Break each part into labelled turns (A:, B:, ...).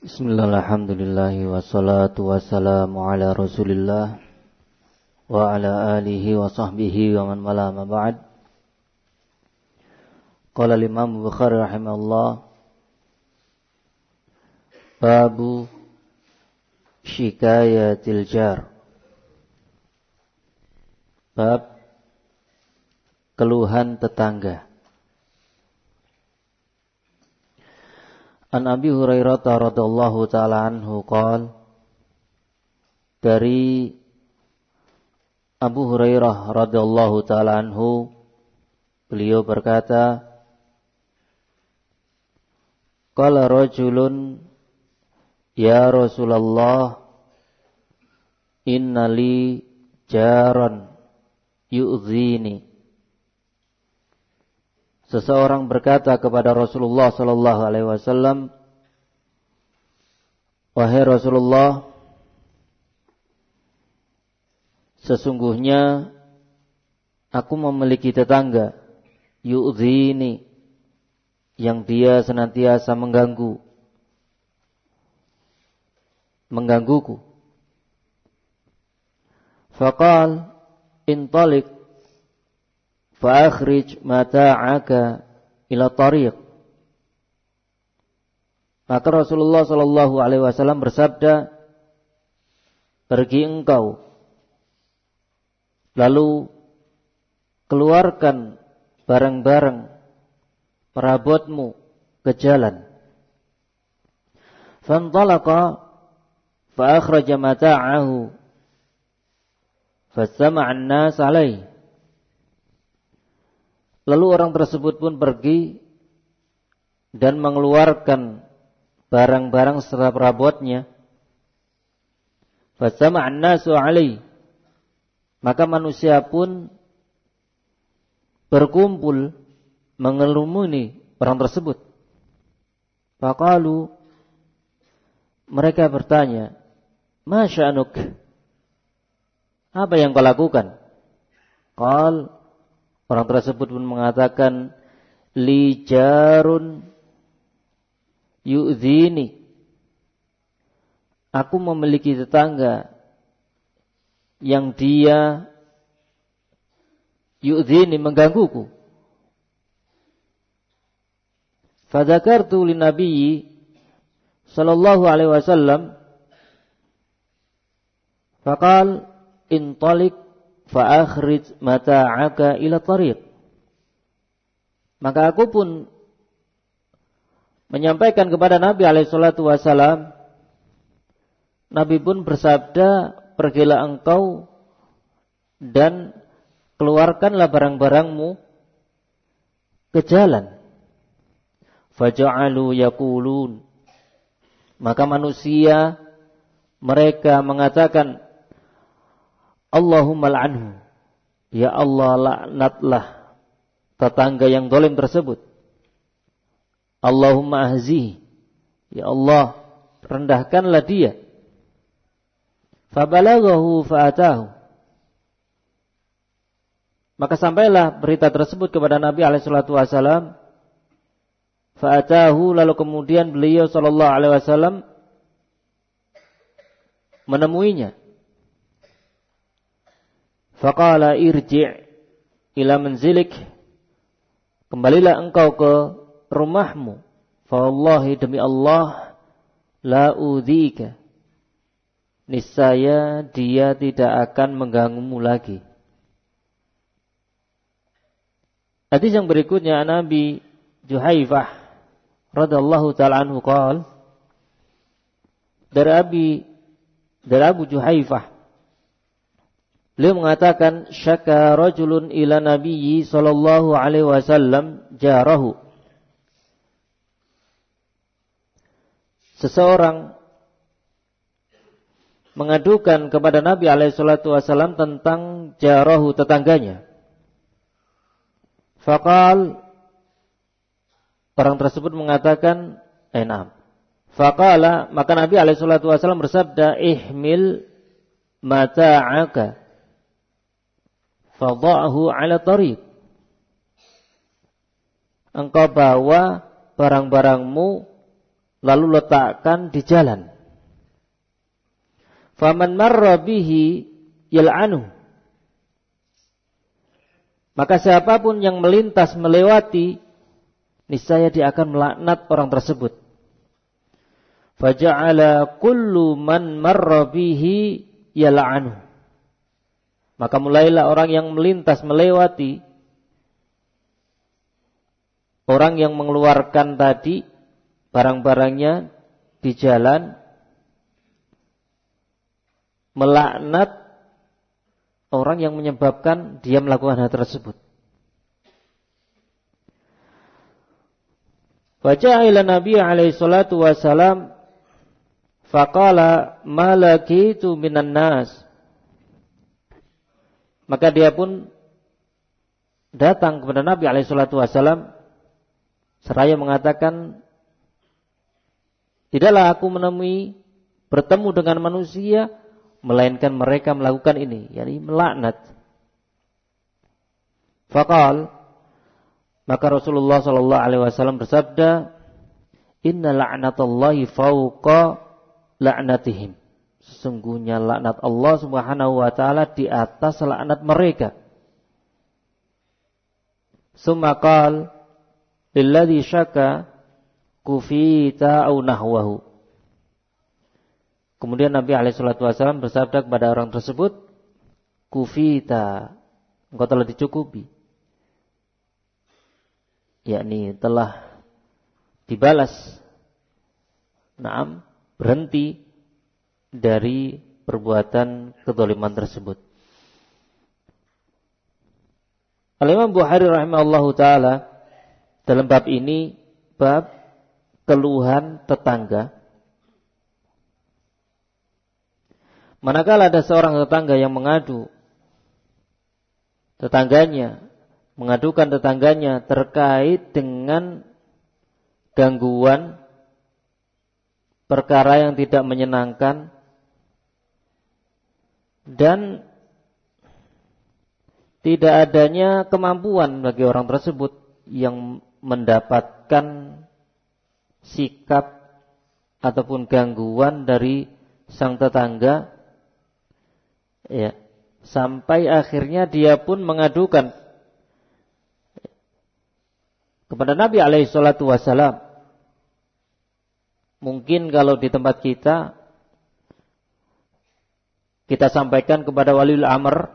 A: Bismillah, alhamdulillah, wassalatu wassalamu ala rasulillah wa ala alihi wa sahbihi wa man wala ma ba'd. Qala al-Imam Bukhari rahimahullah, babu syikayatil jar. Bab keluhan tetangga. An Abi Hurairah radhiyallahu ta'ala anhu qala, dari Abu Hurairah radhiyallahu ta'ala anhu, beliau berkata, qala rajulun ya Rasulullah, innali jaran yu'zini. Seseorang berkata kepada Rasulullah sallallahu alaihi wasallam, wahai Rasulullah, sesungguhnya aku memiliki tetangga yu'zini, yang dia senantiasa menggangguku. Faqal intalik fa'akhrij mata'aka ila tariq. Maka Rasulullah sallallahu alaihi wasallam bersabda, pergi engkau, lalu keluarkan barang-barang perabotmu ke jalan. Fantalaqa fa'akhraja mata'ahu fastama'an nas alaihi. Lalu orang tersebut pun pergi dan mengeluarkan barang-barang serta perabotnya. Fastama'an nasu alaihi. Maka manusia pun berkumpul mengelumuni orang tersebut. Faqalu, mereka bertanya, ma sya'nuk? Apa yang kau lakukan? Qal, orang tersebut pun mengatakan, li jarun yu'zini. Aku memiliki tetangga yang dia yu'zini, menggangguku. Fadzakartu lin nabiyyi sallallahu alaihi wasallam faqal intalik fa'akhrij mata'aka ila tariq. Maka aku pun menyampaikan kepada Nabi alaihi salatu wasalam. Nabi pun bersabda, pergilah engkau dan keluarkanlah barang-barangmu ke jalan. Faja'alu yaqulun. Maka manusia mereka mengatakan, Allahumma la'anhu, ya Allah laknatlah tetangga yang zalim tersebut. Allahumma ahzihi, ya Allah rendahkanlah dia. Fabalaghahu fa'atahu. Maka sampailah berita tersebut kepada Nabi alaihi salatu wasallam. Fa'atahu, lalu kemudian beliau sallallahu alaihi wasallam menemuinya. Faqala irji' ila manzilik. Kembalilah engkau ke rumahmu. Fa wallahi, demi Allah, la udzika. Niscaya dia tidak akan mengganggumu lagi. Hadis yang berikutnya, Nabi Juhaifah radhiyallahu ta'ala anhu qala, dari Abu Juhaifah, beliau mengatakan, syaka rajulun ila nabiyyi sallallahu alaihi wasallam jarahu. Seseorang mengadukan kepada Nabi alaihi salatu wasallam tentang jarahu, tetangganya. Faqal, orang tersebut mengatakan, na'am. Faqala, maka Nabi alaihi salatu wasallam bersabda, ihmil mata'aka fadha'hu 'ala tariq. engkau bawa barang-barangmu lalu letakkan di jalan. Faman marra bihi yal'anu. Maka siapapun yang melintas melewati, niscaya dia akan melaknat orang tersebut. Faja'ala kullu man marra bihi yal'anu. Maka mulailah orang yang melintas melewati, orang yang mengeluarkan tadi barang-barangnya di jalan, melaknat orang yang menyebabkan dia melakukan hal tersebut. Faja'a ila Nabi alaihi salatu wasalam faqala ma laqitu minan nas. Maka dia pun datang kepada Nabi alaihi salatu wasalam seraya mengatakan, tidaklah aku bertemu dengan manusia melainkan mereka melakukan ini, yakni melaknat. Faqal, maka Rasulullah sallallahu alaihi wasallam bersabda, "Inna la'natallahi fawqa la'natihim." Sesungguhnya laknat Allah Subhanahu wa taala di atas laknat mereka. Summa qala lilladzi syaka kufita au nahwahu. Kemudian Nabi SAW bersabda kepada orang tersebut, kufita, engkau telah dicukupi. Yakni telah dibalas. Naam, berhenti dari perbuatan kedzaliman tersebut. Al-Imam Bukhari rahimahullahu taala dalam bab ini, bab keluhan tetangga. Manakala ada seorang tetangga yang mengadukan tetangganya terkait dengan gangguan perkara yang tidak menyenangkan dan tidak adanya kemampuan bagi orang tersebut yang mendapatkan sikap ataupun gangguan dari sang tetangga, ya, sampai akhirnya dia pun mengadukan kepada Nabi alaihi salatu wasalam. Mungkin kalau di tempat kita sampaikan kepada waliul amr,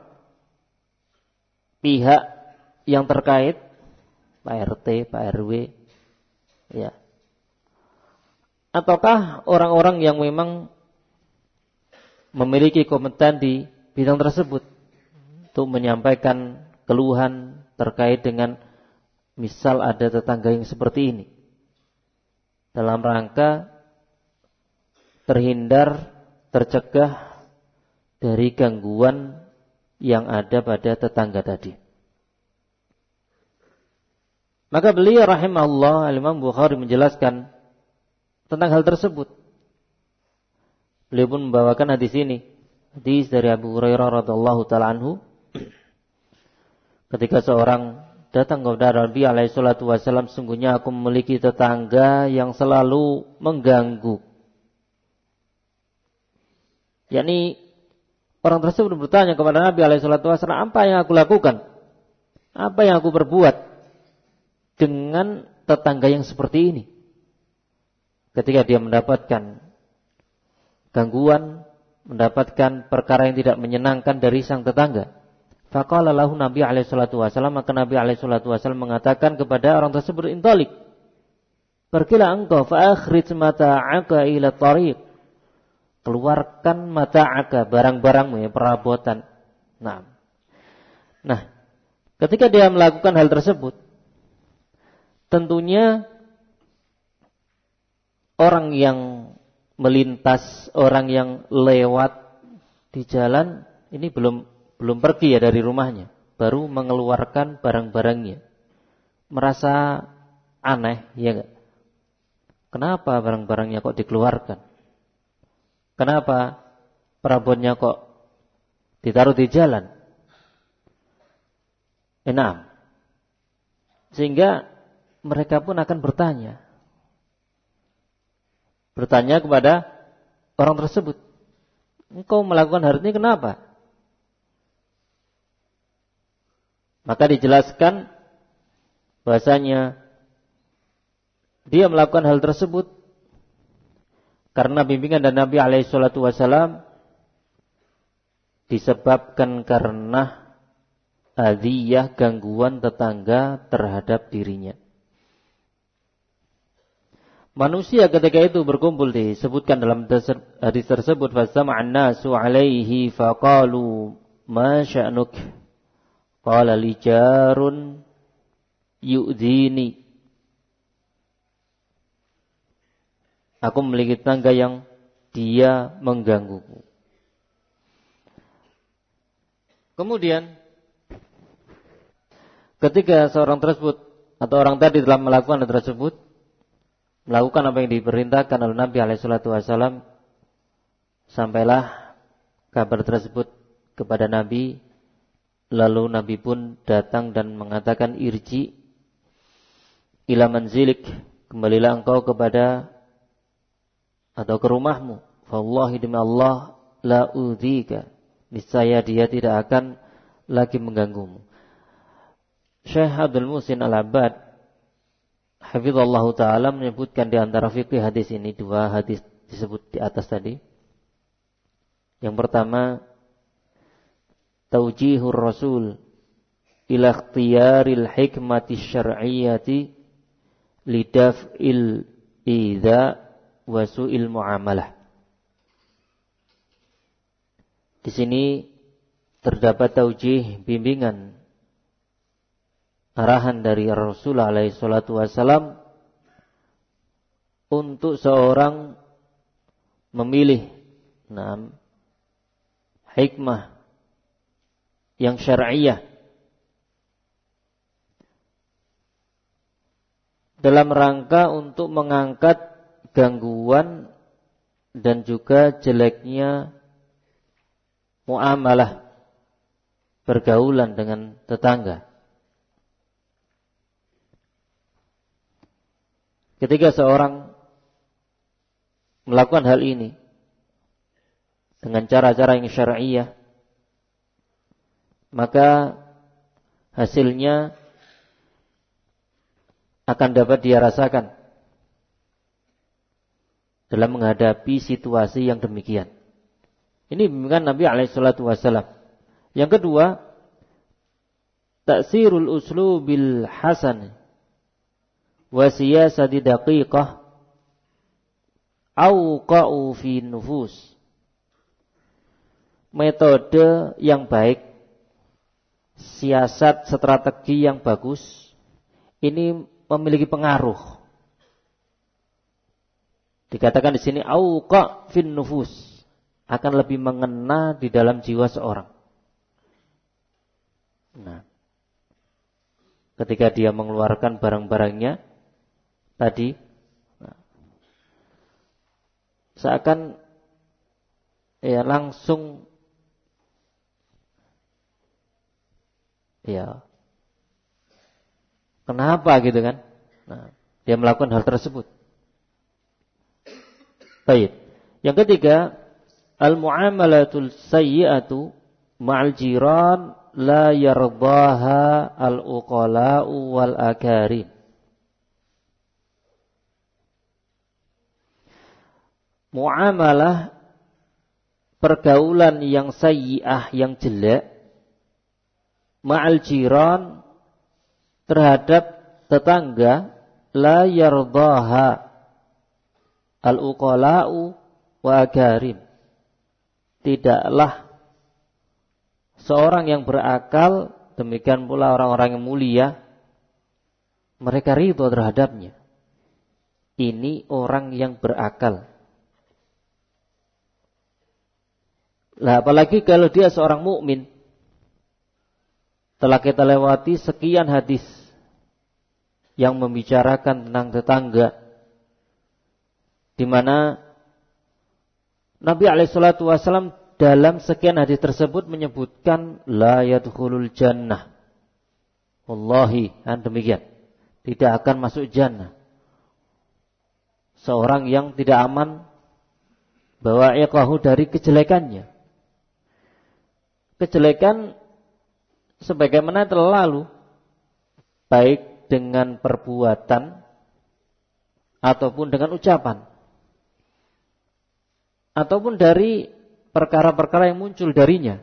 A: pihak yang terkait, Pak RT, Pak RW, ya. Ataukah orang-orang yang memang memiliki kompeten di bidang tersebut untuk menyampaikan keluhan terkait dengan misal ada tetangga yang seperti ini, dalam rangka tercegah dari gangguan yang ada pada tetangga tadi. Maka beliau rahimahullah, Al-Imam Bukhari menjelaskan tentang hal tersebut. Beliau pun membawakan hadis ini, hadis dari Abu Hurairah radhiyallahu taala anhu, ketika seorang datang kepada Nabi alaihi salatu wasallam, sungguhnya aku memiliki tetangga yang selalu mengganggu. Yakni orang tersebut bertanya kepada Nabi alaihi salatu wasallam, apa yang aku lakukan? Apa yang aku perbuat dengan tetangga yang seperti ini? Ketika dia mendapatkan gangguan, mendapatkan perkara yang tidak menyenangkan dari sang tetangga. Faqala lahu Nabi alaihi salatu wasallam, maka Nabi alaihi salatu wasallam mengatakan kepada orang tersebut, intalik, pergilah engkau fa akhrij mata'aka ila tariq, keluarkan mata'aka, barang-barangmu, ya, perabotan. Nah, ketika dia melakukan hal tersebut, tentunya orang yang melintas, orang yang lewat di jalan ini belum pergi ya dari rumahnya, baru mengeluarkan barang-barangnya, merasa aneh, ya enggak? Kenapa barang-barangnya kok dikeluarkan? Kenapa perabotnya kok ditaruh di jalan? Enam. Sehingga mereka pun akan bertanya, bertanya kepada orang tersebut, engkau melakukan hal ini kenapa? Maka dijelaskan bahasanya dia melakukan hal tersebut karena bimbingan dari Nabi SAW, disebabkan karena adiyah, gangguan tetangga terhadap dirinya. Manusia ketika itu berkumpul, disebutkan dalam hadis tersebut, fasama'an nasu alaihi faqalu ma sya'nuk, qala li jarun yu'dhini, aku memiliki tetangga yang dia menggangguku. Kemudian ketika seorang tersebut atau orang tadi telah melakukan hal tersebut, melakukan apa yang diperintahkan oleh Nabi SAW, sampailah kabar tersebut kepada Nabi. Lalu Nabi pun datang dan mengatakan, irji ila manzilik, kembalilah engkau kepada atau ke rumahmu. Wallahi demi Allah, la udhika, niscaya dia tidak akan lagi mengganggumu. Syekh Abdul Muhsin Al-Abbad hafizallahu ta'ala menyebutkan di antara fikih hadis ini, dua hadis disebut di atas tadi. Yang pertama, taujihur rasul ila ikhtiyaril hikmati syar'iyyati lidaf'il idza wa su'il muamalah. Di sini terdapat taujih, bimbingan, arahan dari Rasulullah alaihi salatu wasalam untuk seorang memilih hikmah yang syar'iyah dalam rangka untuk mengangkat gangguan dan juga jeleknya muamalah, pergaulan dengan tetangga. Ketika seorang melakukan hal ini dengan cara-cara yang syar'iyah, maka hasilnya akan dapat dia rasakan dalam menghadapi situasi yang demikian. Ini bimbingan Nabi SAW. Yang kedua, taksirul uslubil hasan wa siyasati daqiqah auqa'u fi nufus. Metode yang baik, siasat strategi yang bagus, ini memiliki pengaruh. Dikatakan di sini auqa' fin nufus, akan lebih mengena di dalam jiwa seorang. Nah, ketika dia mengeluarkan barang-barangnya tadi, seakan langsung kenapa gitu kan? Nah, dia melakukan hal tersebut. Baik. Yang ketiga, al-muamalatul sayyi'atu ma'al jiran la yardaha al-uqala'u wal akarim. Muamalah, pergaulan yang sayyi'ah, yang jelek, ma'al jiran, terhadap tetangga, la yardaha al-uqala'u wa akarim. Tidaklah seorang yang berakal, demikian pula orang-orang yang mulia, mereka ridho terhadapnya. Ini orang yang berakal. Lah apalagi kalau dia seorang mukmin. Telah kita lewati sekian hadis yang membicarakan tentang tetangga, di mana Nabi SAW dalam sekian hadis tersebut menyebutkan la yadkhulul jannah. Wallahi, demikian. Tidak akan masuk jannah seorang yang tidak aman bawa'iqahu dari kejelekannya. Kejelekan sebagaimana telah lalu, baik dengan perbuatan ataupun dengan ucapan, ataupun dari perkara-perkara yang muncul darinya.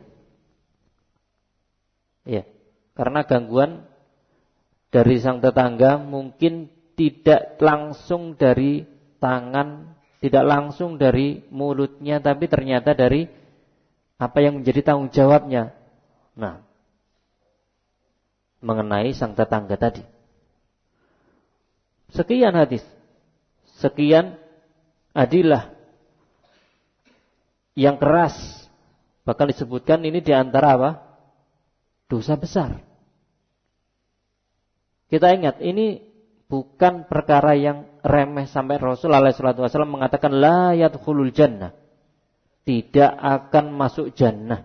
A: Ya, karena gangguan dari sang tetangga mungkin tidak langsung dari tangan, tidak langsung dari mulutnya, tapi ternyata dari apa yang menjadi tanggung jawabnya. Nah, mengenai sang tetangga tadi. Sekian hadis, sekian adilah yang keras, bahkan disebutkan ini diantara apa? Dosa besar. Kita ingat, ini bukan perkara yang remeh sampai Rasulullah SAW mengatakan la yadkhulul jannah, tidak akan masuk jannah,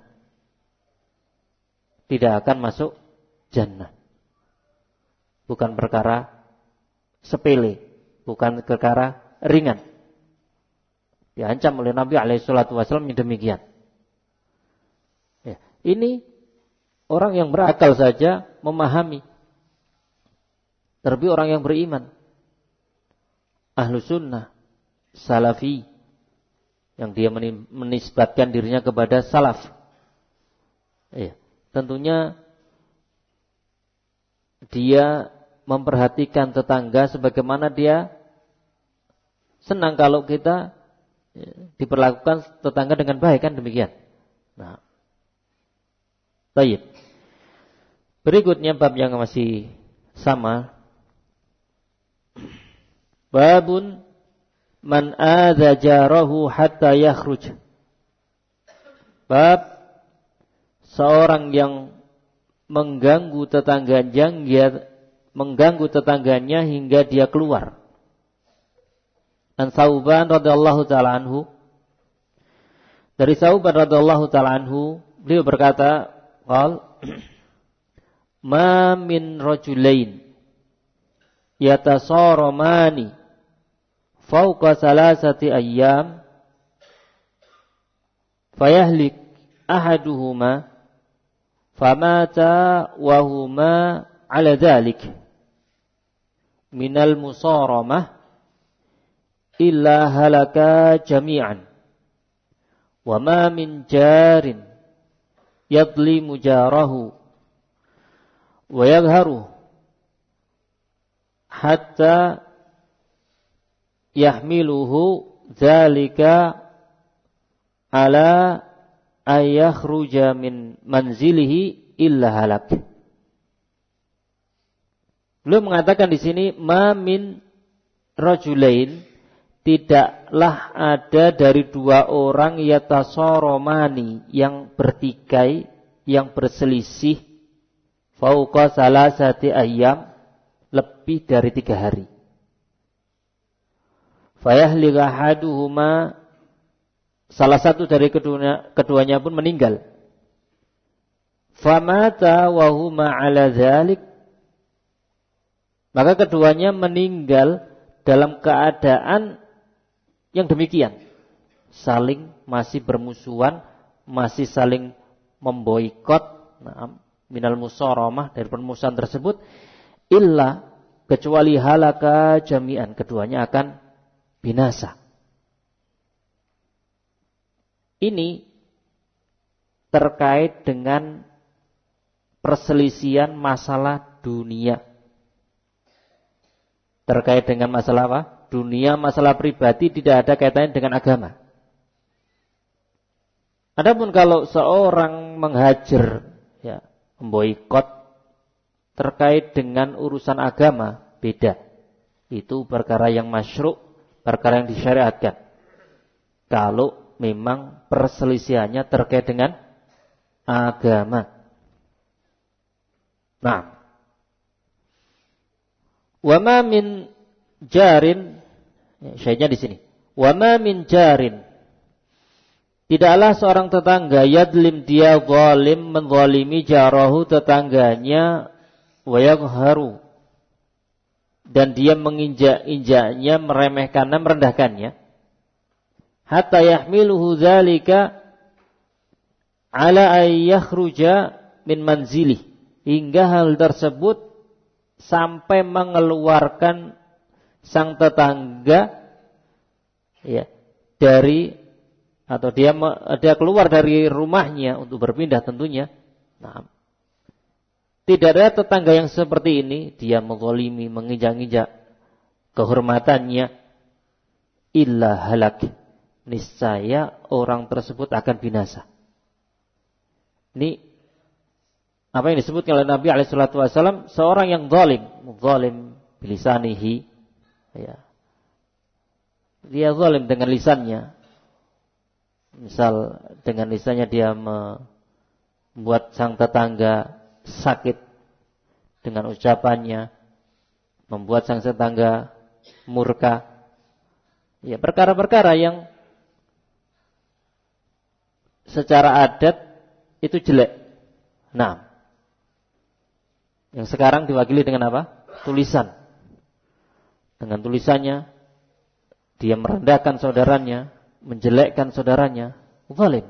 A: tidak akan masuk jannah. Bukan perkara sepele, bukan perkara ringan. Diancam oleh Nabi SAW demikian. Ya, ini orang yang berakal saja memahami. Terlebih orang yang beriman, ahlu sunnah, salafi, yang dia menisbatkan dirinya kepada salaf. Ya, tentunya dia memperhatikan tetangga sebagaimana dia senang kalau kita diperlakukan tetangga dengan baik, kan demikian. Nah, baik. Berikutnya bab yang masih sama. Babun man adza jarahu hatta yakhruj. Bab seorang yang mengganggu tetangganya hingga dia keluar. An Sauban radhiyallahu taala anhu, dari Sauban radhiyallahu taala anhu, beliau berkata, qal ma min rajulain yatasaramani fawqa salasati ayyam fayahlik ahaduhuma famata wa huma ala dhalik minal musaramah illa halaka jami'an wa ma min jarin yadlimu jarahu wa yadharuhu hatta yahmiluhu dzalika ala ayakhruja min manzilihi illa halak. Beliau mengatakan di sini ma min rajulain, tidaklah ada dari dua orang yatasoromani yang bertikai, yang berselisih fauqa salasati ayyam, lebih dari 3 hari. Fayahlik ahaduhuma, salah satu dari keduanya pun meninggal. Famata wa huma ala dzalik, maka keduanya meninggal dalam keadaan yang demikian, saling masih bermusuhan, masih saling memboikot, minal musaramah, dari permusuhan tersebut, illa, kecuali halaka jami'an, keduanya akan binasa. Ini terkait dengan perselisihan masalah dunia. Terkait dengan masalah apa? Dunia, masalah pribadi, tidak ada kaitannya dengan agama. Adapun kalau seorang menghajar, ya, memboikot terkait dengan urusan agama, beda. Itu perkara yang masyru', perkara yang disyariatkan. Kalau memang perselisihannya terkait dengan agama. Nah, wa ma min jarin, syai'nya di sini. Wa ma min jarin, tidaklah seorang tetangga yadlim, dia zalim, menzalimi jarahu, tetangganya, wa yagharu, dan dia menginjak-injaknya, meremehkannya, merendahkannya, hatta yahmiluhu dzalika ala ay yakhruja min manzilih, hingga hal tersebut sampai mengeluarkan sang tetangga ya dari, atau dia keluar dari rumahnya untuk berpindah tentunya. Nah, tidak ada tetangga yang seperti ini, dia menzalimi, menginjak-injak kehormatannya, illa halak, niscaya orang tersebut akan binasa. Ini apa yang disebutkan oleh Nabi SAW, seorang yang zalim bilisanihi, ya. Dia zalim dengan lisannya. Misal dengan lisannya dia membuat sang tetangga sakit dengan ucapannya, membuat sang tetangga murka. Ya, perkara-perkara yang secara adat itu jelek. Nah, yang sekarang diwakili dengan apa? Tulisan. Dengan tulisannya dia merendahkan saudaranya, menjelekkan saudaranya, zalim.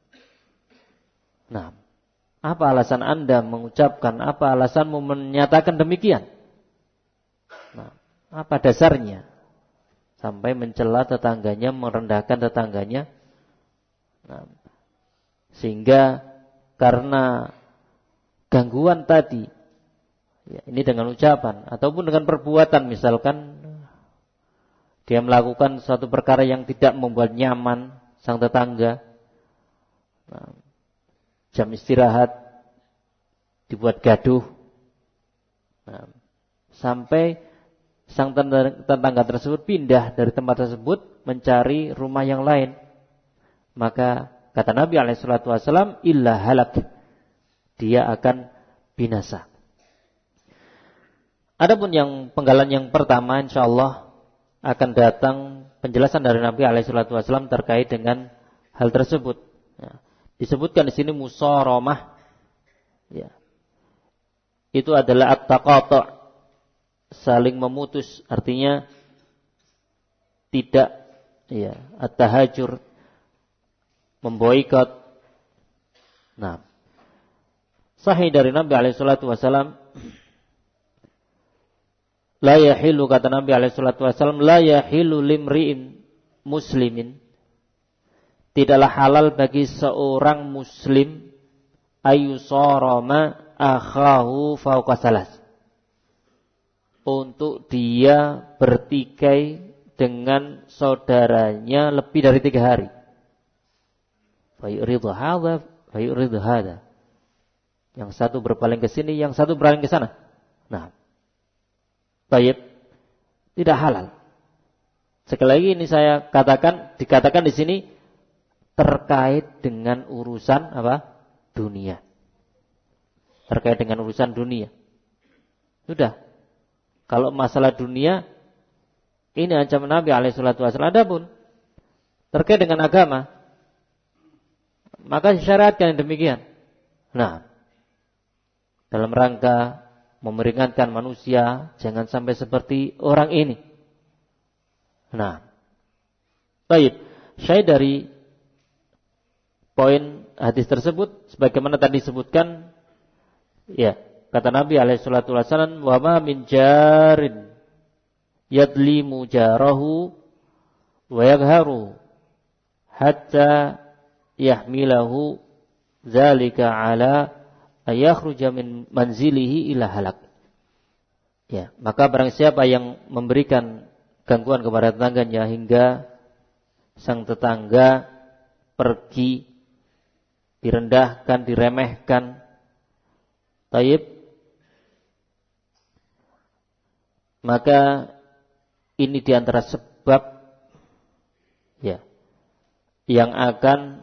A: Nah, apa alasan Anda mengucapkan, apa alasanmu menyatakan demikian? Nah, apa dasarnya? Sampai mencela tetangganya, merendahkan tetangganya. Nah, sehingga karena gangguan tadi, ya, ini dengan ucapan ataupun dengan perbuatan, misalkan dia melakukan suatu perkara yang tidak membuat nyaman sang tetangga. Nah, jam istirahat dibuat gaduh. Nah, sampai sang tetangga tersebut pindah dari tempat tersebut mencari rumah yang lain. Maka kata Nabi SAW, illa halak, dia akan binasa. Adapun yang penggalan yang pertama, insyaallah akan datang penjelasan dari Nabi SAW terkait dengan hal tersebut. Ya. Disebutkan di sini musaramah. Ya. Itu adalah at-taqatu', saling memutus, artinya tidak, ya, at-tahajur, memboikot. Nah, sahih dari Nabi SAW, la yahilu, kata Nabi SAW, la yahilu limri'in muslimin, tidaklah halal bagi seorang muslim ayusarama akhahu fauqa salas, untuk dia bertikai dengan saudaranya lebih dari 3 hari. Fayuridu hadha, fayuridu hadha. Yang satu berpaling ke sini, yang satu berpaling ke sana. Nah, baik, tidak halal. Sekali lagi ini saya dikatakan di sini terkait dengan urusan apa? Dunia. Terkait dengan urusan dunia. Sudah. Kalau masalah dunia, ini ancaman Nabi SAW. Adapun terkait dengan agama, maka syariatkan yang demikian. Nah, dalam rangka memeringatkan manusia, jangan sampai seperti orang ini. Nah, baik. Saya dari poin hadis tersebut, sebagaimana tadi disebutkan, ya, kata Nabi SAW, wa ma min jarin yadlimu jarahu wa yagharu hatta yahmilahu zalika ala ayakhruja min manzilihi ila halak. Ya, maka barang siapa yang memberikan gangguan kepada tetangganya hingga sang tetangga pergi, direndahkan, diremehkan, taib, maka ini diantara sebab, ya, yang akan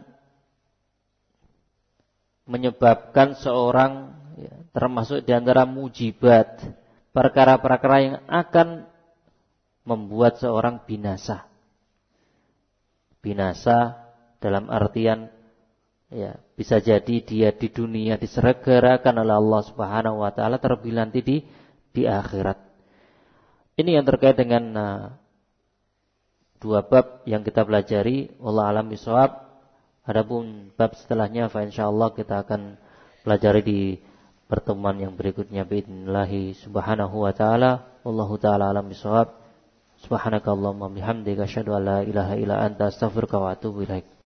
A: menyebabkan seorang, ya, termasuk diantara mujibat, perkara-perkara yang akan membuat seorang binasa. Binasa dalam artian, ya, bisa jadi dia di dunia diselenggarakan oleh Allah Subhanahu wa taala, terlebih nanti di akhirat. Ini yang terkait dengan dua bab yang kita pelajari. Wallahu a'lam bishawab. Adapun bab setelahnya fa insyaallah kita akan pelajari di pertemuan yang berikutnya باذنillah subhanahu wa taala. Wallahu taala alam bishawab. Subhanakallahumma bihamdika asyhadu an la ilaha illa anta astaghfiruka wa atubu ilaik.